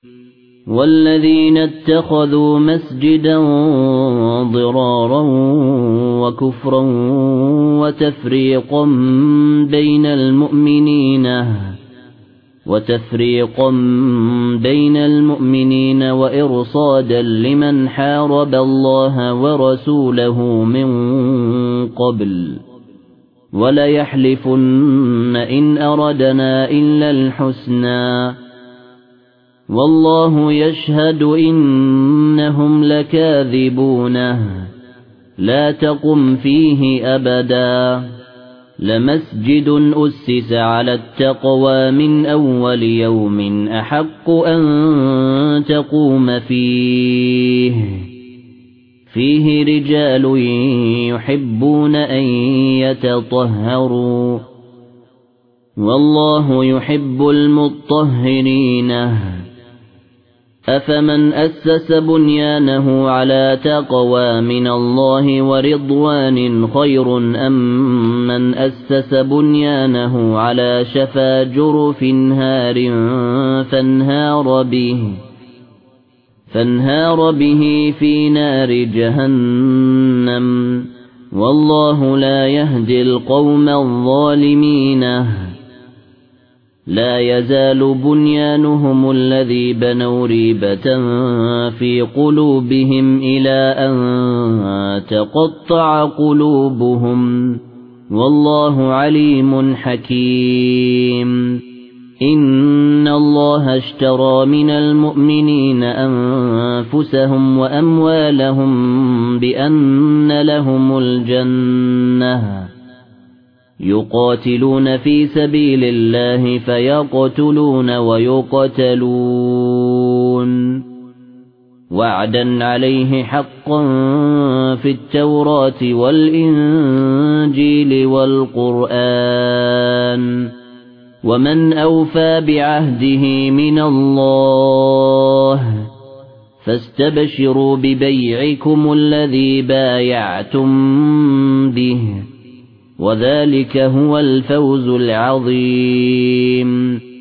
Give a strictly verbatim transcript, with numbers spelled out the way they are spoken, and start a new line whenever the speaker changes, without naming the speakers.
والذين اتخذوا مسجدا ضرارا وكفرا وتفريقا بين المؤمنين وتفريقا بين المؤمنين وإرصادا لمن حارب الله ورسوله من قبل وليحلفن إن أردنا إلا الحسنى والله يشهد إنهم لكاذبون لا تقم فيه أبدا لمسجد أسس على التقوى من أول يوم أحق أن تقوم فيه فيه رجال يحبون أن يتطهروا والله يحب المطهرين أفمن أسس بنيانه على تقوى من الله ورضوان خير أم من أسس بنيانه على شفا جرف هار فانهار به فانهار به في نار جهنم والله لا يهدي القوم الظالمين لا يزال بنيانهم الذي بنوا ريبة في قلوبهم إلى أن تقطع قلوبهم والله عليم حكيم إن الله اشترى من المؤمنين أنفسهم وأموالهم بأن لهم الجنة يقاتلون في سبيل الله فيقتلون ويقتلون وعدا عليه حقا في التوراة والإنجيل والقرآن ومن أوفى بعهده من الله فاستبشروا ببيعكم الذي بايعتم به وذلك هو الفوز العظيم.